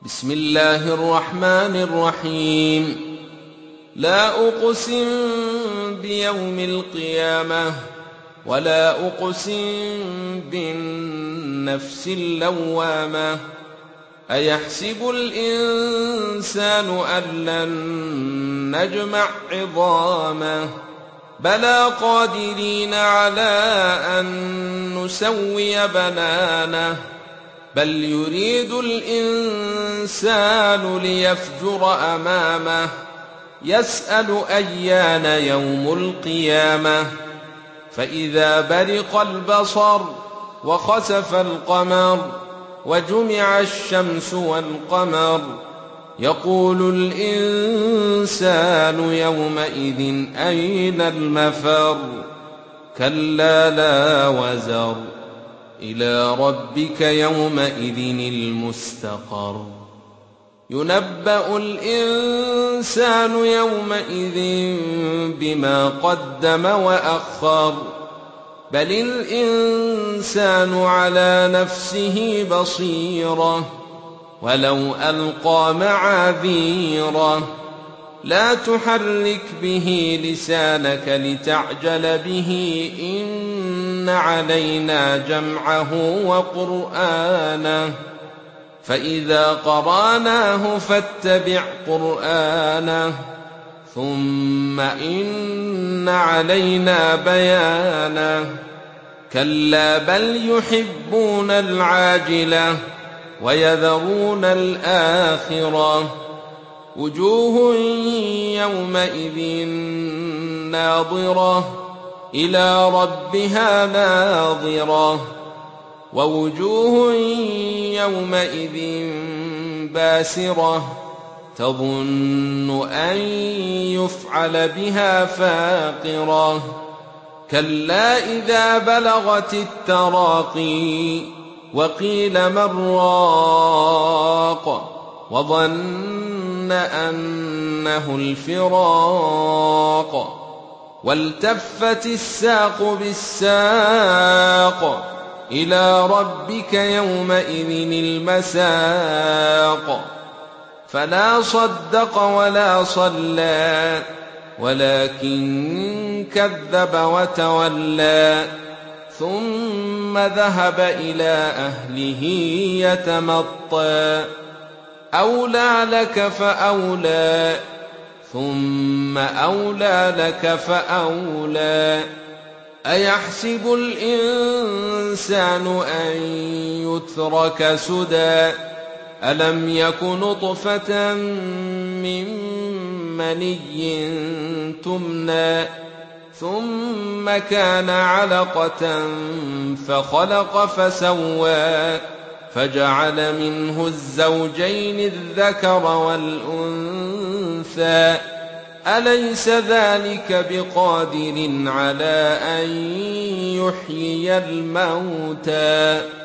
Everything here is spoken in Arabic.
بسم الله الرحمن الرحيم. لا أقسم بيوم القيامة ولا أقسم بالنفس اللوامة. أيحسب الإنسان أن لن نجمع عظامه بلى قادرين على أن نسوي بنانه بل يريد الإنسان ليفجر أمامه يسأل أيان يوم القيامة. فإذا برق البصر وخسف القمر وجمع الشمس والقمر يقول الإنسان يومئذ أين المفر. كلا لا وزر إلى ربك يومئذ المستقر. ينبأ الإنسان يومئذ بما قدم وأخر بل الإنسان على نفسه بصيرة ولو ألقى معاذيره. لا تحرك به لسانك لتعجل به إن علينا جمعه وقرآنه فإذا قرأناه فاتبع قرآنه ثم إن علينا بيانه. كلا بل يحبون العاجلة ويذرون الآخرة. وجوه يومئذ ناظرة إلى ربها ناظرة ووجوه يومئذ باسرة تظن أن يفعل بها فاقرة. كلا إذا بلغت التراقي وقيل من راق وظن أنه الفراق والتفت الساق بالساق إلى ربك يومئذ المساق. فلا صدق ولا صلى ولكن كذب وتولى ثم ذهب إلى أهله يتمطى. أولى لك فأولى ثم أولى لك فأولى. أيحسب الإنسان أن يترك سدى ألم يك نطفة من مني تمنى ثم كان علقة فخلق فسوى فجعل منه الزوجين الذكر والأنثى. أليس ذلك بقادر على أن يحيي الموتى